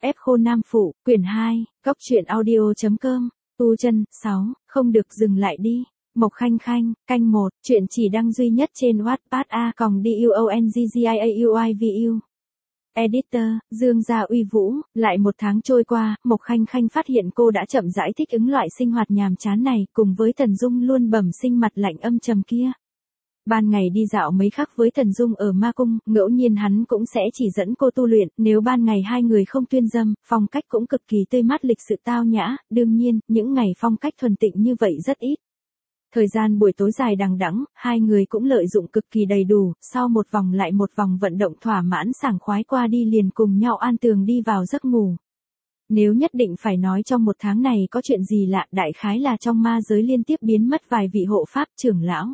Ép khô nam phụ, quyển 2, góc truyện audio.com, tu chân, 6, không được dừng lại đi. Mộc Khanh Khanh, canh 1, chuyện chỉ đăng duy nhất trên Wattpad a.duonggiauivu. Editor, Dương Gia Uy Vũ. Lại một tháng trôi qua, Mộc Khanh Khanh phát hiện cô đã chậm rãi thích ứng loại sinh hoạt nhàm chán này, cùng với Thần Dung luôn bẩm sinh mặt lạnh âm trầm kia. Ban ngày đi dạo mấy khắc với Thần Dung ở ma cung, ngẫu nhiên hắn cũng sẽ chỉ dẫn cô tu luyện, nếu ban ngày hai người không tuyên dâm, phong cách cũng cực kỳ tươi mát lịch sự tao nhã, đương nhiên, những ngày phong cách thuần tịnh như vậy rất ít. Thời gian buổi tối dài đằng đẵng, hai người cũng lợi dụng cực kỳ đầy đủ, sau một vòng lại một vòng vận động thỏa mãn sảng khoái qua đi liền cùng nhau an tường đi vào giấc ngủ. Nếu nhất định phải nói trong một tháng này có chuyện gì lạ, đại khái là trong ma giới liên tiếp biến mất vài vị hộ pháp trưởng lão.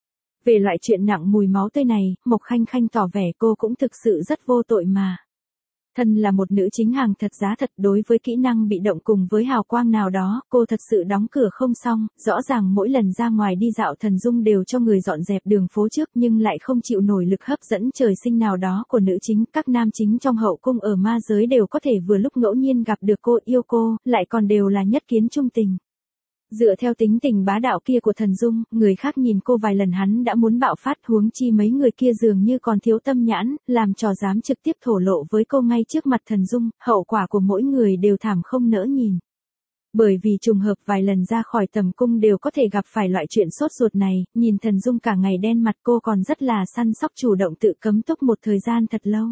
Về loại chuyện nặng mùi máu tươi này, Mộc Khanh Khanh tỏ vẻ cô cũng thực sự rất vô tội mà. Thân là một nữ chính hàng thật giá thật, đối với kỹ năng bị động cùng với hào quang nào đó, cô thật sự đóng cửa không xong, rõ ràng mỗi lần ra ngoài đi dạo Thần Dung đều cho người dọn dẹp đường phố trước nhưng lại không chịu nổi lực hấp dẫn trời sinh nào đó của nữ chính, các nam chính trong hậu cung ở ma giới đều có thể vừa lúc ngẫu nhiên gặp được cô, yêu cô, lại còn đều là nhất kiến trung tình. Dựa theo tính tình bá đạo kia của Thần Dung, người khác nhìn cô vài lần hắn đã muốn bạo phát, huống chi mấy người kia dường như còn thiếu tâm nhãn, làm trò dám trực tiếp thổ lộ với cô ngay trước mặt Thần Dung, hậu quả của mỗi người đều thảm không nỡ nhìn. Bởi vì trùng hợp vài lần ra khỏi tầm cung đều có thể gặp phải loại chuyện sốt ruột này, nhìn Thần Dung cả ngày đen mặt cô còn rất là săn sóc chủ động tự cấm túc một thời gian thật lâu.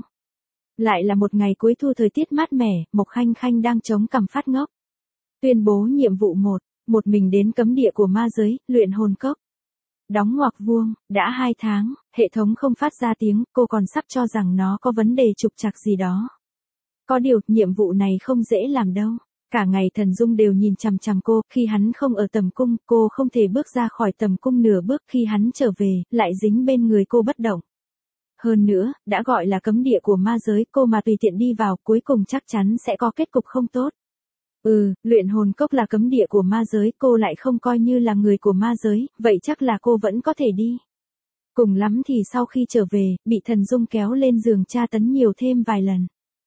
Lại là một ngày cuối thu thời tiết mát mẻ, Mộc Khanh Khanh đang chống cằm phát ngốc. Tuyên bố nhiệm vụ 1. Một mình đến cấm địa của ma giới, luyện hồn cốc. Đóng ngoặc vuông, đã 2 tháng, hệ thống không phát ra tiếng, cô còn sắp cho rằng nó có vấn đề trục trặc gì đó. Có điều, nhiệm vụ này không dễ làm đâu. Cả ngày Thần Dung đều nhìn chằm chằm cô, khi hắn không ở tầm cung, cô không thể bước ra khỏi tầm cung nửa bước, khi hắn trở về, lại dính bên người cô bất động. Hơn nữa, đã gọi là cấm địa của ma giới, cô mà tùy tiện đi vào, cuối cùng chắc chắn sẽ có kết cục không tốt. Luyện hồn cốc là cấm địa của ma giới, cô lại không coi như là người của ma giới, vậy chắc là cô vẫn có thể đi. Cùng lắm thì sau khi trở về, bị Thần Dung kéo lên giường tra tấn nhiều thêm vài lần.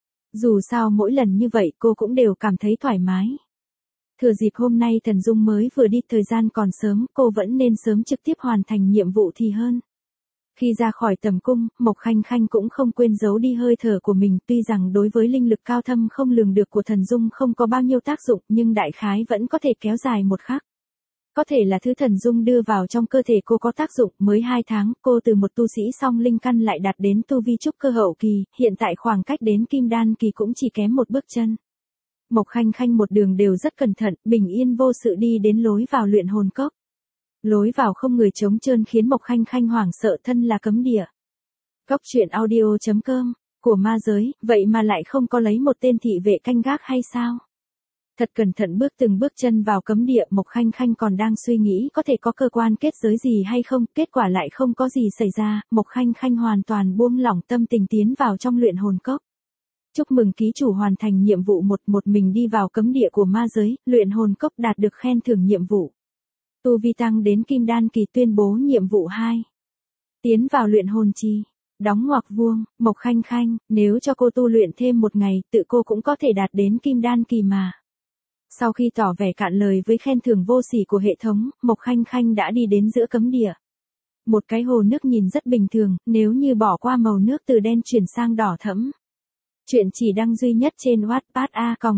Dù sao mỗi lần như vậy cô cũng đều cảm thấy thoải mái. Thừa dịp hôm nay Thần Dung mới vừa đi, thời gian còn sớm, cô vẫn nên sớm trực tiếp hoàn thành nhiệm vụ thì hơn. Khi ra khỏi tầm cung, Mộc Khanh Khanh cũng không quên giấu đi hơi thở của mình, tuy rằng đối với linh lực cao thâm không lường được của Thần Dung không có bao nhiêu tác dụng, nhưng đại khái vẫn có thể kéo dài một khắc. Có thể là thứ Thần Dung đưa vào trong cơ thể cô có tác dụng, mới 2 tháng, cô từ một tu sĩ song linh căn lại đạt đến tu vi trúc cơ hậu kỳ, hiện tại khoảng cách đến kim đan kỳ cũng chỉ kém một bước chân. Mộc Khanh Khanh một đường đều rất cẩn thận, bình yên vô sự đi đến lối vào luyện hồn cốc. Lối vào không người trống trơn khiến Mộc Khanh Khanh hoảng sợ, thân là cấm địa. Góc truyện audio.com, của ma giới, vậy mà lại không có lấy một tên thị vệ canh gác hay sao? Thật cẩn thận bước từng bước chân vào cấm địa, Mộc Khanh Khanh còn đang suy nghĩ có thể có cơ quan kết giới gì hay không, kết quả lại không có gì xảy ra, Mộc Khanh Khanh hoàn toàn buông lỏng tâm tình tiến vào trong luyện hồn cốc. Chúc mừng ký chủ hoàn thành nhiệm vụ 1, một mình đi vào cấm địa của ma giới, luyện hồn cốc, đạt được khen thưởng nhiệm vụ. Tu vi tăng đến kim đan kỳ, tuyên bố nhiệm vụ 2. Tiến vào luyện hồn trì. Đóng ngoặc vuông, Mộc Khanh Khanh, nếu cho cô tu luyện thêm một ngày, tự cô cũng có thể đạt đến kim đan kỳ mà. Sau khi tỏ vẻ cạn lời với khen thưởng vô sỉ của hệ thống, Mộc Khanh Khanh đã đi đến giữa cấm địa. Một cái hồ nước nhìn rất bình thường, nếu như bỏ qua màu nước từ đen chuyển sang đỏ thẫm. Chuyện chỉ đăng duy nhất trên Wattpad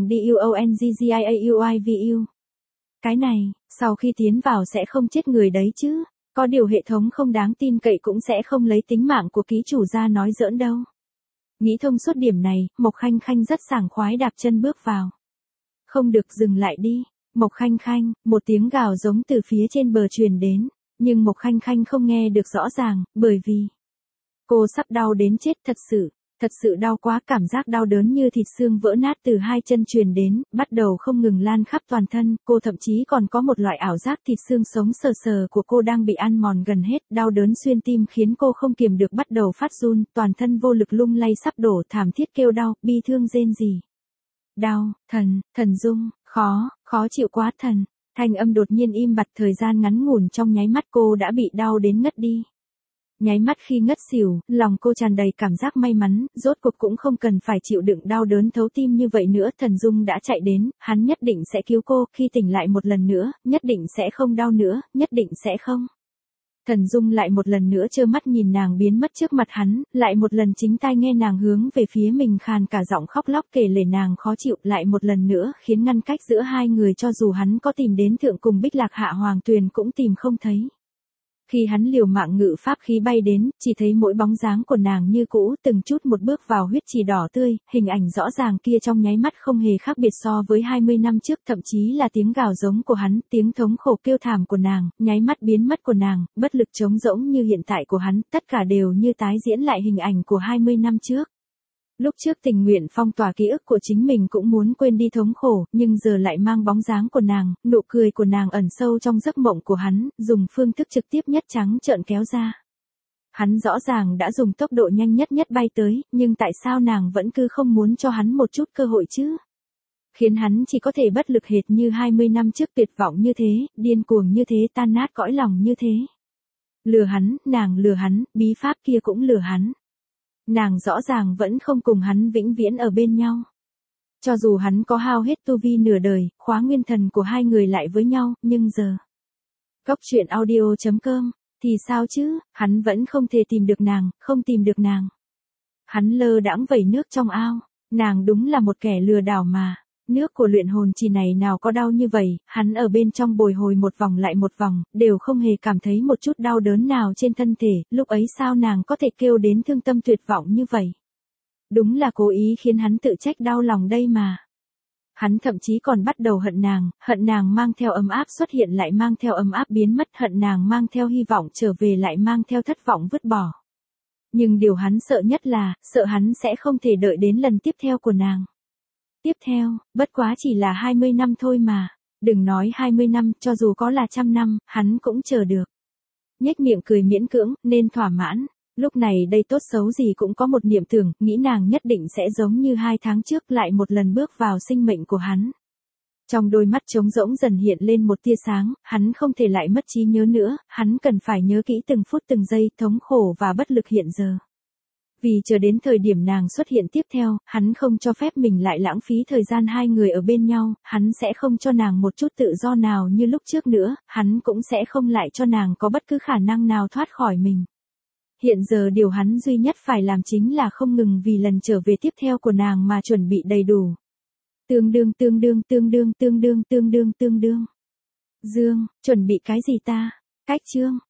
a.duonggiauivu. Cái này, sau khi tiến vào sẽ không chết người đấy chứ, có điều hệ thống không đáng tin cậy cũng sẽ không lấy tính mạng của ký chủ ra nói giỡn đâu. Nghĩ thông suốt điểm này, Mộc Khanh Khanh rất sảng khoái đạp chân bước vào. Không được dừng lại đi, Mộc Khanh Khanh, một tiếng gào giống từ phía trên bờ truyền đến, nhưng Mộc Khanh Khanh không nghe được rõ ràng, bởi vì cô sắp đau đến chết thật sự đau quá, cảm giác đau đớn như thịt xương vỡ nát từ hai chân truyền đến, bắt đầu không ngừng lan khắp toàn thân, cô thậm chí còn có một loại ảo giác thịt xương sống sờ sờ của cô đang bị ăn mòn gần hết, đau đớn xuyên tim khiến cô không kiềm được bắt đầu phát run, toàn thân vô lực lung lay sắp đổ, thảm thiết kêu đau, bi thương rên rỉ. Đau, Thần Dung, khó chịu quá thần. Thanh âm đột nhiên im bặt, thời gian ngắn ngủn trong nháy mắt cô đã bị đau đến ngất đi. Nháy mắt khi ngất xỉu, lòng cô tràn đầy cảm giác may mắn, rốt cuộc cũng không cần phải chịu đựng đau đớn thấu tim như vậy nữa. Thần Dung đã chạy đến, hắn nhất định sẽ cứu cô, khi tỉnh lại một lần nữa, nhất định sẽ không đau nữa, nhất định sẽ không. Thần Dung lại một lần nữa trơ mắt nhìn nàng biến mất trước mặt hắn, lại một lần chính tai nghe nàng hướng về phía mình khàn cả giọng khóc lóc kể lể nàng khó chịu, lại một lần nữa khiến ngăn cách giữa hai người cho dù hắn có tìm đến thượng cùng Bích Lạc Hạ Hoàng Tuyền cũng tìm không thấy. Khi hắn liều mạng ngự pháp khí bay đến, chỉ thấy mỗi bóng dáng của nàng như cũ, từng chút một bước vào huyết trì đỏ tươi, hình ảnh rõ ràng kia trong nháy mắt không hề khác biệt so với 20 năm trước, thậm chí là tiếng gào giống của hắn, tiếng thống khổ kêu thảm của nàng, nháy mắt biến mất của nàng, bất lực trống rỗng như hiện tại của hắn, tất cả đều như tái diễn lại hình ảnh của 20 năm trước. Lúc trước tình nguyện phong tỏa ký ức của chính mình cũng muốn quên đi thống khổ, nhưng giờ lại mang bóng dáng của nàng, nụ cười của nàng ẩn sâu trong giấc mộng của hắn, dùng phương thức trực tiếp nhất trắng trợn kéo ra. Hắn rõ ràng đã dùng tốc độ nhanh nhất bay tới, nhưng tại sao nàng vẫn cứ không muốn cho hắn một chút cơ hội chứ? Khiến hắn chỉ có thể bất lực hệt như 20 năm trước, tuyệt vọng như thế, điên cuồng như thế, tan nát cõi lòng như thế. Lừa hắn, nàng lừa hắn, bí pháp kia cũng lừa hắn. Nàng rõ ràng vẫn không cùng hắn vĩnh viễn ở bên nhau. Cho dù hắn có hao hết tu vi nửa đời, khóa nguyên thần của hai người lại với nhau, nhưng giờ. Cốc truyện audio.com, thì sao chứ, hắn vẫn không thể tìm được nàng, không tìm được nàng. Hắn lơ đãng vẩy nước trong ao, nàng đúng là một kẻ lừa đảo mà. Nước của luyện hồn trì này nào có đau như vậy, hắn ở bên trong bồi hồi một vòng lại một vòng, đều không hề cảm thấy một chút đau đớn nào trên thân thể, lúc ấy sao nàng có thể kêu đến thương tâm tuyệt vọng như vậy. Đúng là cố ý khiến hắn tự trách đau lòng đây mà. Hắn thậm chí còn bắt đầu hận nàng mang theo ấm áp xuất hiện lại mang theo ấm áp biến mất, hận nàng mang theo hy vọng trở về lại mang theo thất vọng vứt bỏ. Nhưng điều hắn sợ nhất là, sợ hắn sẽ không thể đợi đến lần tiếp theo của nàng. Tiếp theo, bất quá chỉ là 20 năm thôi mà. Đừng nói 20 năm, cho dù có là 100 năm, hắn cũng chờ được. Nhếch miệng cười miễn cưỡng, nên thỏa mãn. Lúc này đây tốt xấu gì cũng có một niệm tưởng, nghĩ nàng nhất định sẽ giống như 2 tháng trước lại một lần bước vào sinh mệnh của hắn. Trong đôi mắt trống rỗng dần hiện lên một tia sáng, hắn không thể lại mất trí nhớ nữa, hắn cần phải nhớ kỹ từng phút từng giây, thống khổ và bất lực hiện giờ. Vì chờ đến thời điểm nàng xuất hiện tiếp theo, hắn không cho phép mình lại lãng phí thời gian hai người ở bên nhau, hắn sẽ không cho nàng một chút tự do nào như lúc trước nữa, hắn cũng sẽ không lại cho nàng có bất cứ khả năng nào thoát khỏi mình. Hiện giờ điều hắn duy nhất phải làm chính là không ngừng vì lần trở về tiếp theo của nàng mà chuẩn bị đầy đủ. Tương đương. Dương, chuẩn bị cái gì ta? Cách chương.